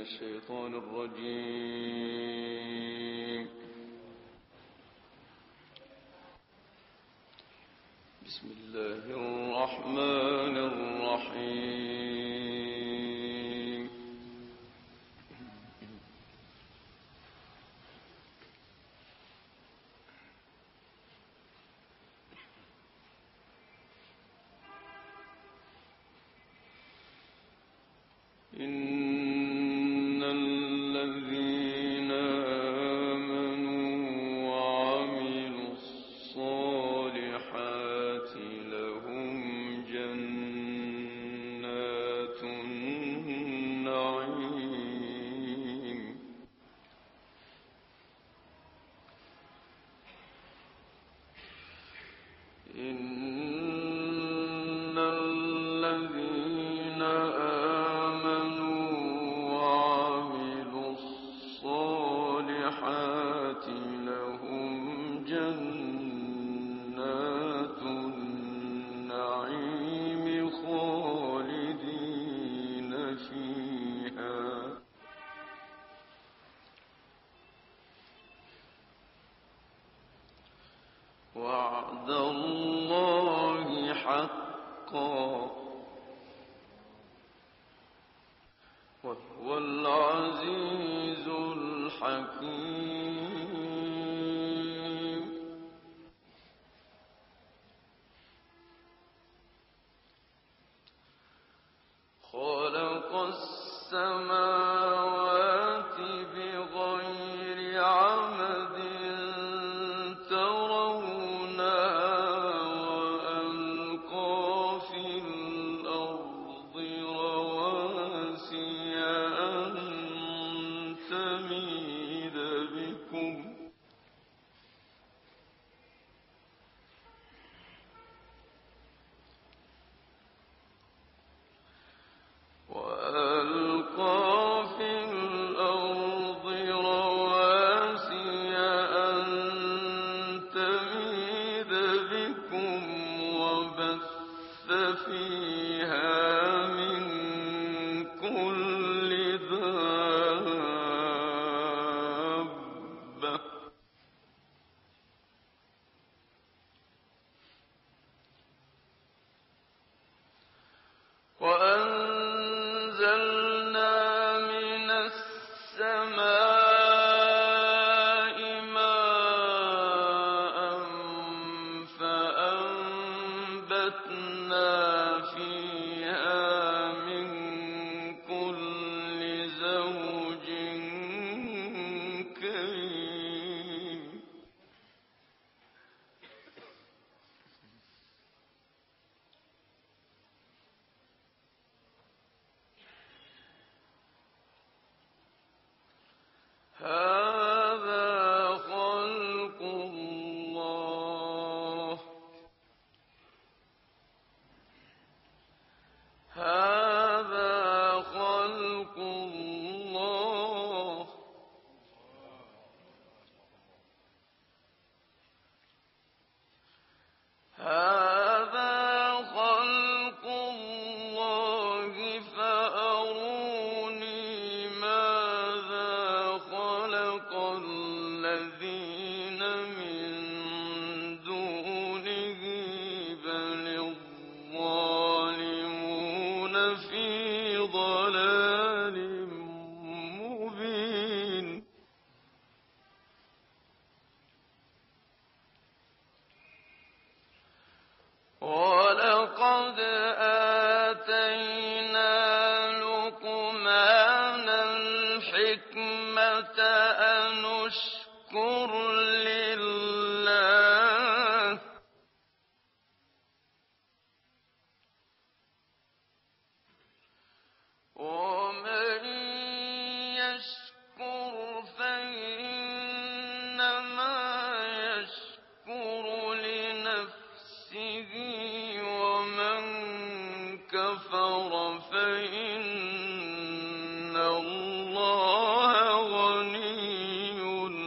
الشيطان الرجيم. بسم الله الرحمن الرحيم. إن الذين آمنوا وعملوا الصالحات لهم جنات النعيم. إن الذين آمنوا وعملوا الصالحات لهم جنات النعيم خالدين فيها. وعد الله حقا وهو العزيز الحكيم. خلق السماوات بغير عمد ترونها وألقى في الأرض رواسي أن تميد بكم وبث فيها من كل دابة وأنزلنا من السماء ماء فأنبتنا فيها من كل زوج كريم. هذا خلق الله. هذا خلق الله. هذا خلق الله فأروني ماذا خلق الذين من دونه بل الظالمون في ضلال مبين. ولقد آتينا لقمان الحكمة أن اشكر لله ومن يشكر فإنما يشكر لنفسه ومن كفر فإن الله غني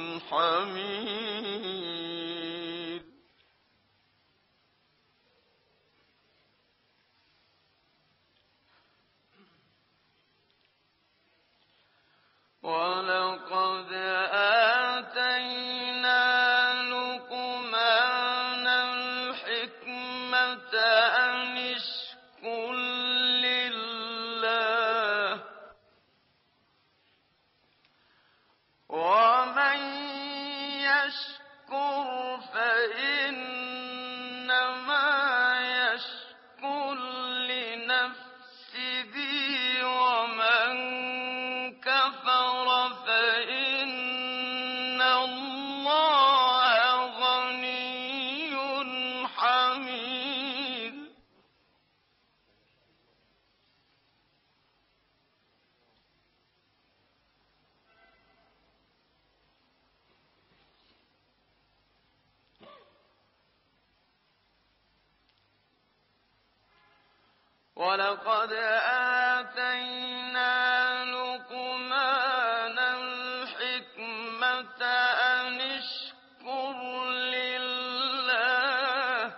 حميد. أن اشكر لله ومن يشكر فإنما يشكر لنفسه ومن كفر فإن الله غني حميد ولقد آتينا لقمان الحكمة أن اشكر لله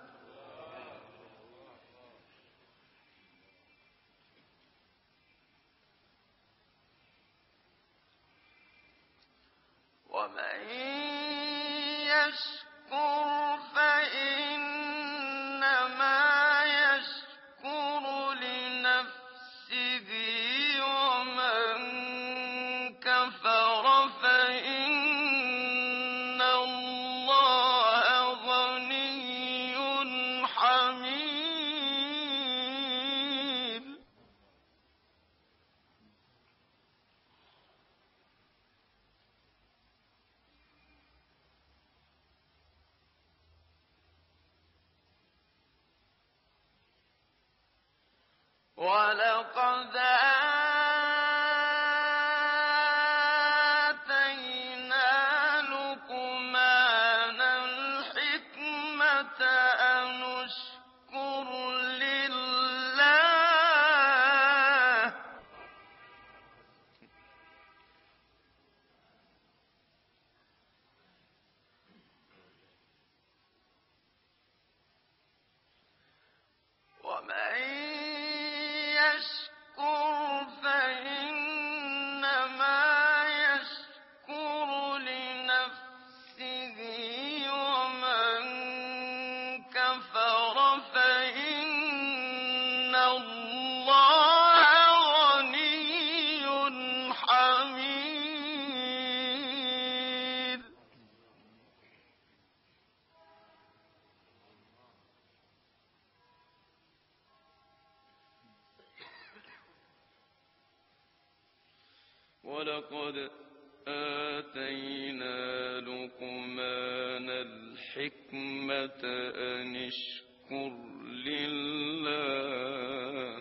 ومن يشكر فإنما يشكر لنفسه ومن كفر فإن الله غني حميد ولقد آتينا لقمان الحكمة أن اشكر لله ومن يشكر فإنما يشكر لنفسه ومن كفر فإن الله غني حميد ولقد آتينا لقمان الحكمة أن اشكر لله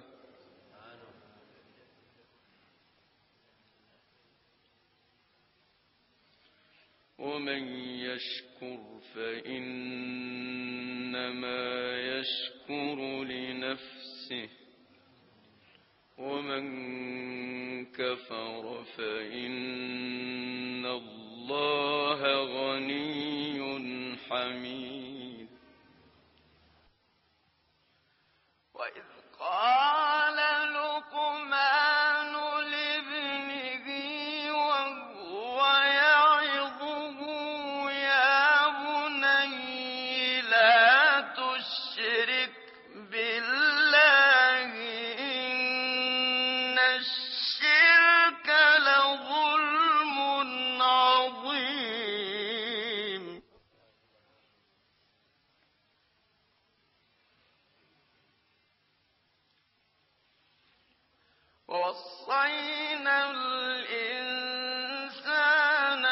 ومن يشكر فإنما يشكر لنفسه ومن كفر فإن الله غني حميد وإذ قال لقمان لابنه وهو يعظه يا بني لا تشرك بالله إن الشرك لظلم عظيم ووصينا الإنسان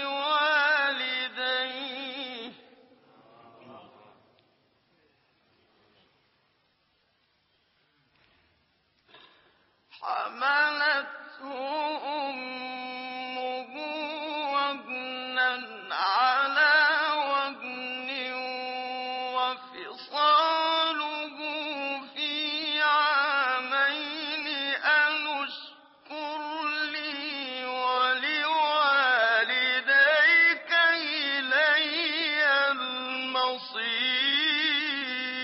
بوالديه حملته أمه وهنا على وهن وفصاله في عامين أن اشكر لي ولوالديك إلي المصير.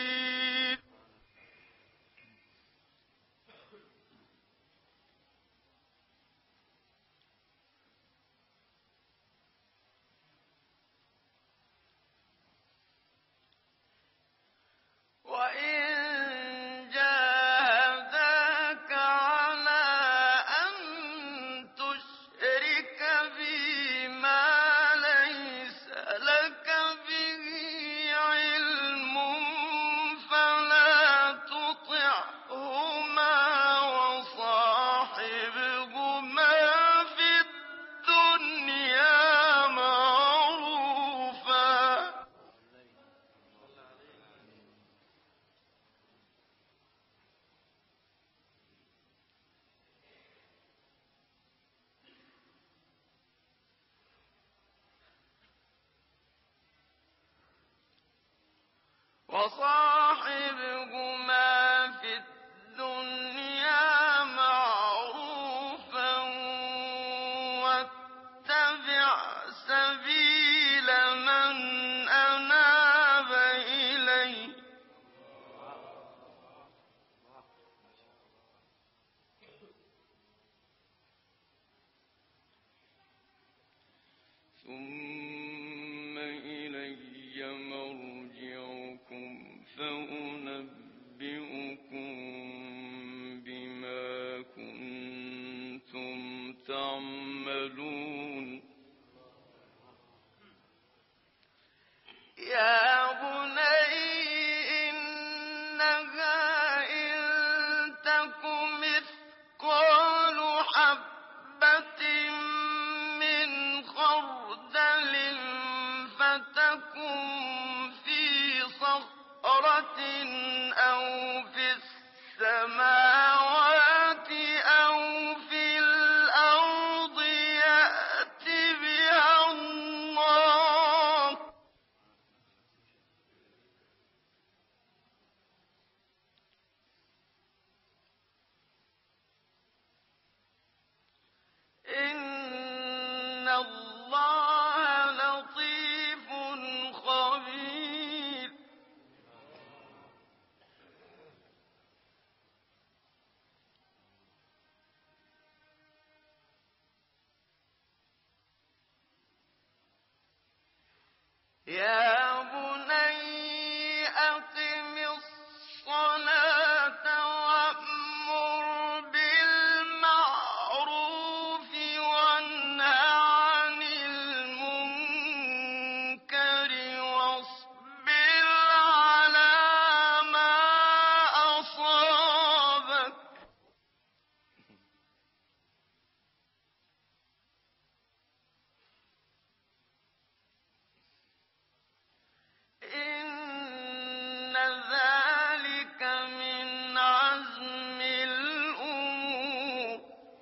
وصاحبهما في الدنيا معروفا واتبع سبيل من أناب إلي ثم إلي مرجعكم فأنبئكم بما كنتم تعملون يا بني إنها إن تك مثقال حبة من خردل فتكن في صخرة أو في السماوات أو في الأرض يأت بها الله إن الله لطيف خبير يا بني أقم الصلاة وأمر بالمعروف وانه عن المنكر واصبر على ما أصابك إن ذلك من عزم الأمور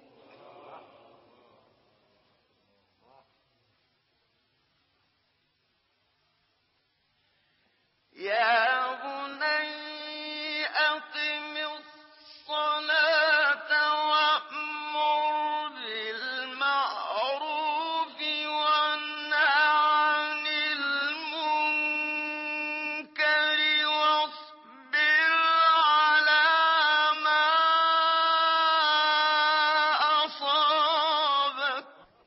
يا بني أقم الصلاة وأمر بالمعروف وانه عن المنكر واصبر على ما أصابك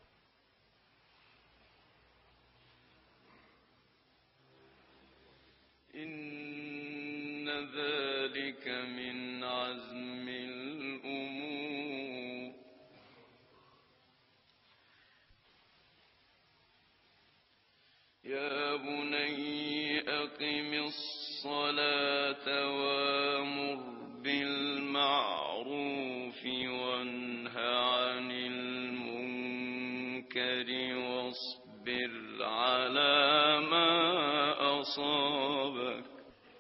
إن ذلك من عزم الأمور يا بني أقم الصلاة وأمر بالمعروف وانه عن المنكر واصبر على ما أصابك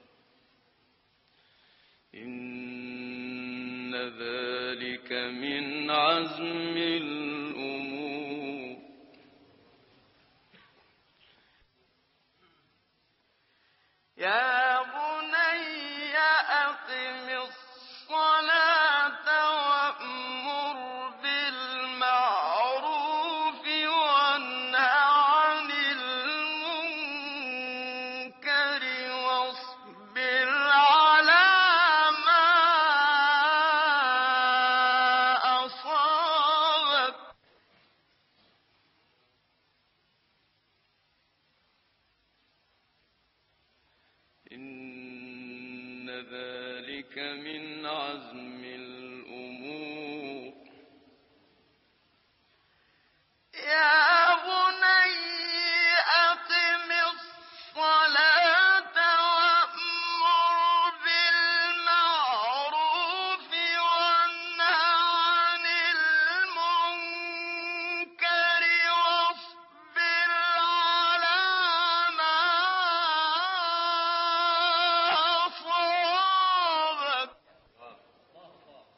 إن ذلك من عزم الأمور يا بني أقم الصلاة وأمر بالمعروف وانه عن المنكر واصبر على ما أصابك إن ذلك من عزم الأمور يا بني أقم الصلاة وأمر بالمعروف وانه عن المنكر واصبر على ما أصابك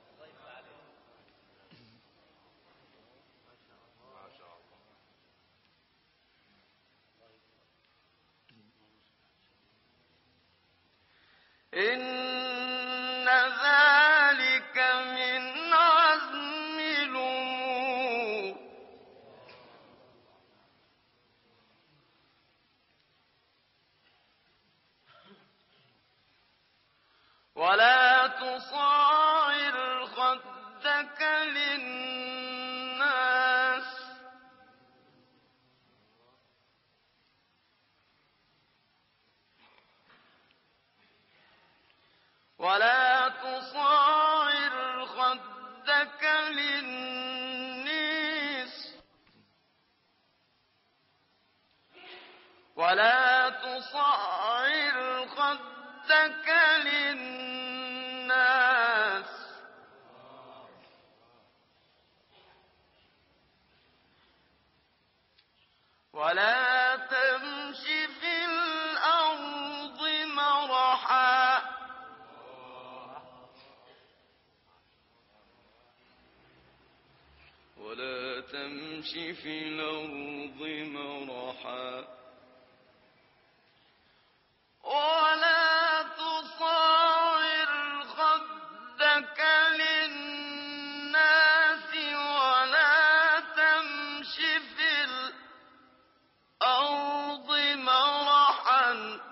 إن ذلك من عزم الأمور. ولا تصاعر خدك للناس ولا تصاعر خدك للناس ولا تصاعر خدك للناس ولا تمش في الأرض مرحا ولا تمش في الأرض مرحا ولا تصاعر خدك للناس ولا تمش في الأرض مرحا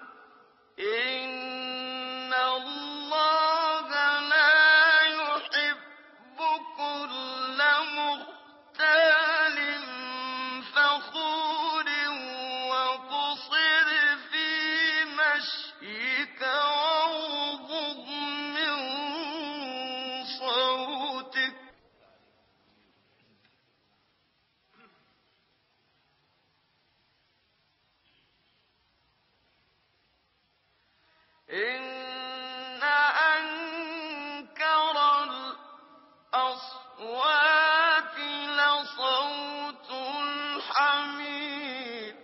إن الله لا يحب كل مختال فخور وقصر في مشيك واغضض من صوتك إن أنكر الأصوات لصوت الحمير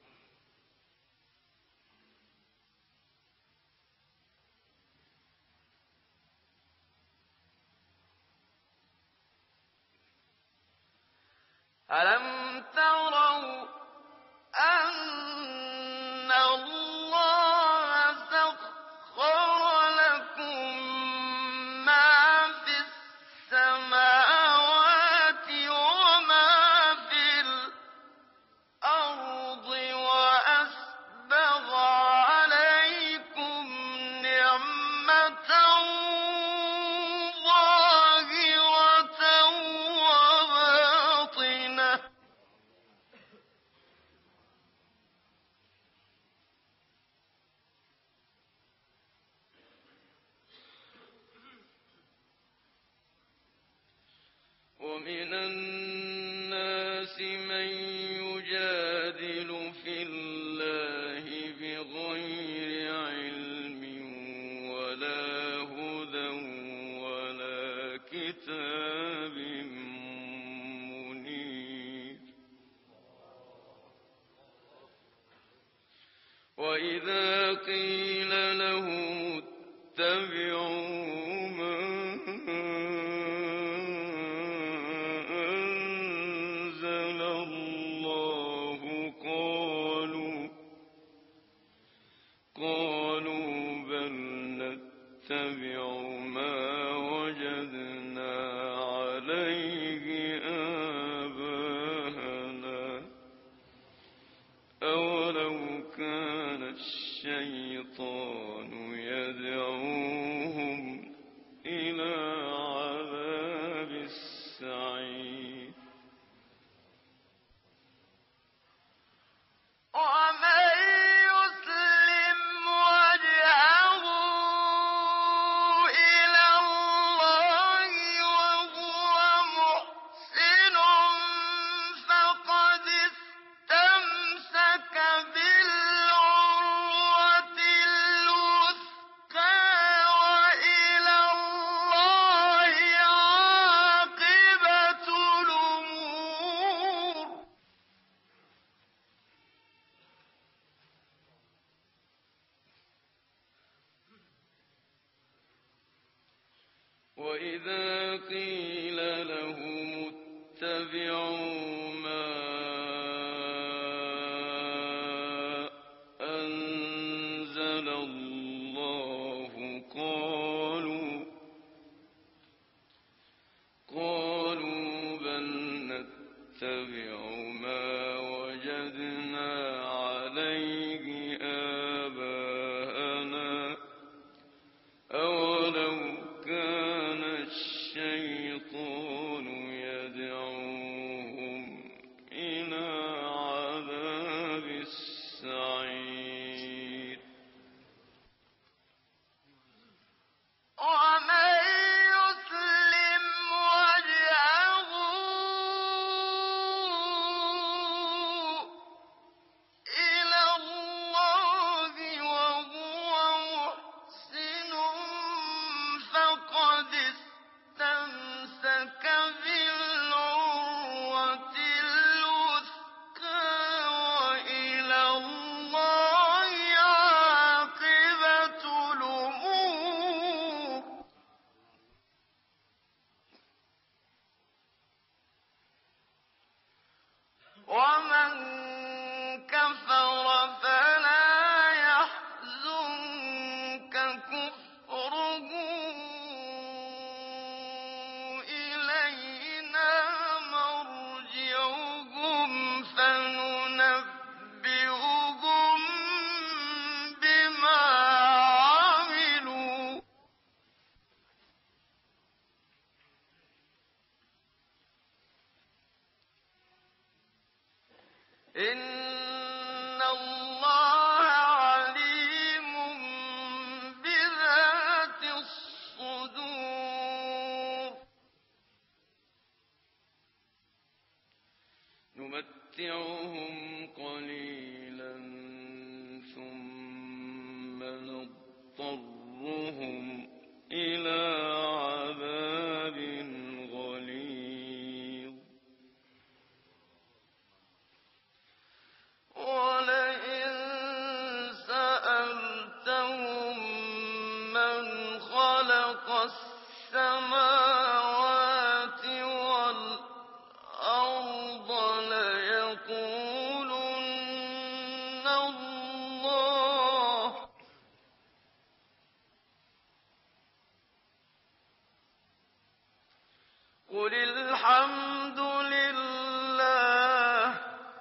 ألم تروا أن الله سخر لكم ما في السماوات وما في الأرض وأسبغ عليكم نعمة ظاهرة وباطنة ومن الناس من يجادل في الله بغير علم ولا هدى ولا كتاب منير وإذا قيل لهم اتبعوا ما أنزل الله قالوا بل نتبع ما وجدنا عليه آباءنا أولو كان الشيطان يدعوهم إلى عذاب السعير ومن يسلم وجهه إلى الله وهو محسن فقد استمسك بالعروة الوثقى وإلى الله عاقبة الأمور وإذا قيل لهم اتبعوا ما أنزل الله إن الله عليم بذات الصدور نمتعهم قليلا ثم نضطرهم إلى عذاب غليظ ولئن سألتهم من خلق السماوات والأرض ليقولن الله قل الحمد لله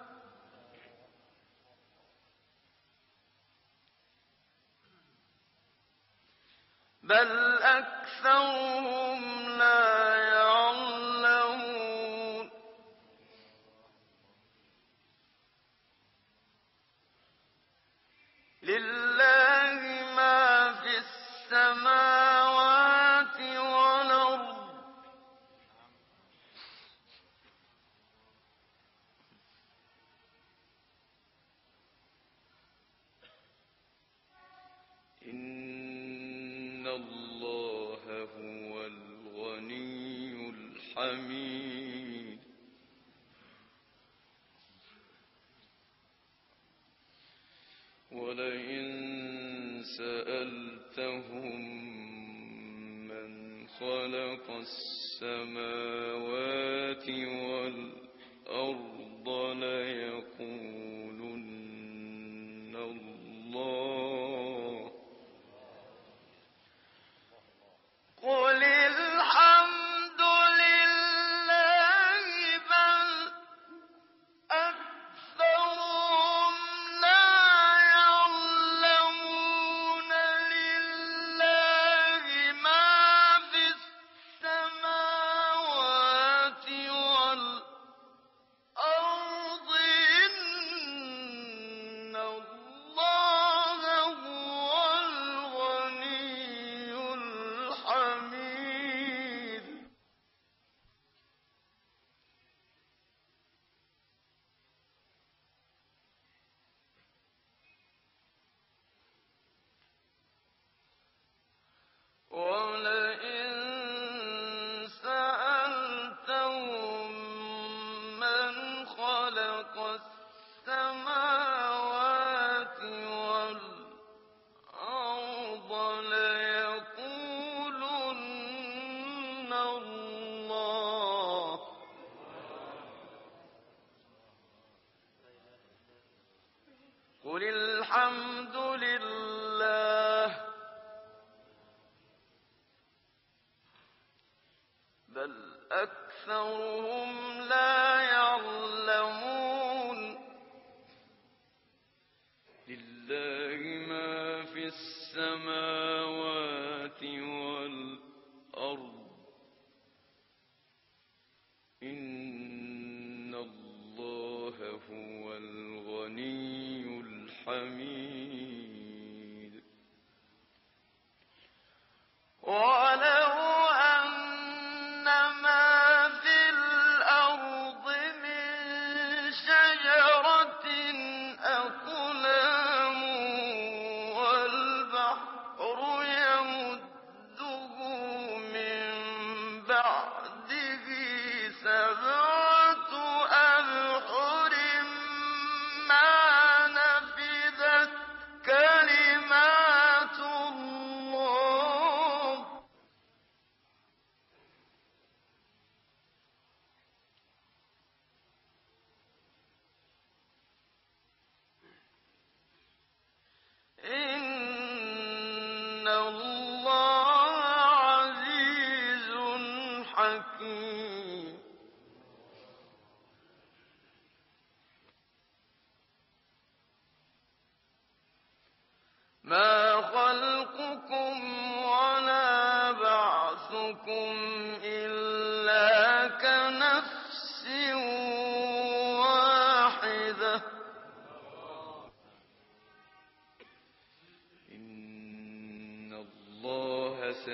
بل أكثرهم لا يعلمون لله ما في السماوات والأرض إن الله هو الغني الحميد ولئن سألتهم من خلق السماوات والأرض ليقولن الله قل الحمد لله بل أكثرهم لا يعلمون لله ما في السماوات والأرض إن الله هو الغني الحميد ولئن سألتهم من خلق السماوات والأرض ليقولن الله قل الحمد لله بل أكثرهم لا يعلمون لله ما في السماوات والأرض إن الله هو الغني الحميد ولو أن ما في الأرض من شجرة أقلام والبحر يمده من بعده سبعة أبحر ما نفذت كلمات الله إن الله عزيز حكيم ما خلقكم ولا بعثكم إلا كنفس واحدة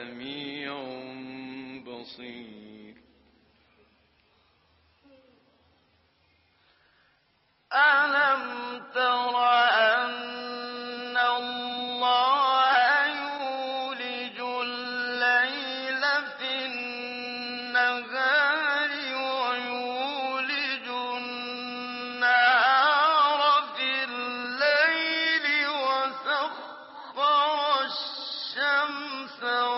سميع بصير. ألم تر أن الله يولج الليل في النهار ويولج النهار في الليل وسخر الشمس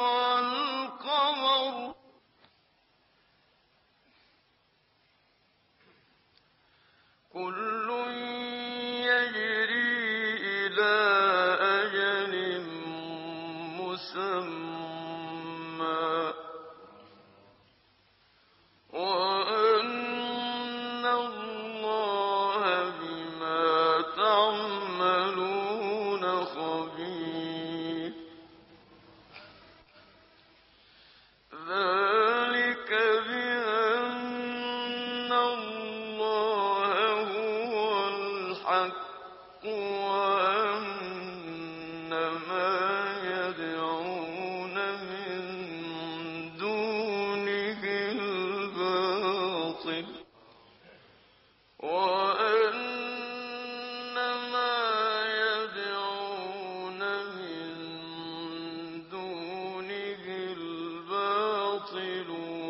والقمر كل يجري إلى أجل مسمى وأن الله بما تعملون خبير. ذلك بأن الله هو الحق وأن ما يدعون من دونه الباطل وأن ما يدعون من دونه الباطل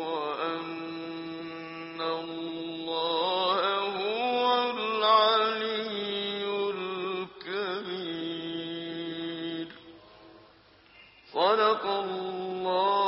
وأن الله هو العلي الكبير. صدق الله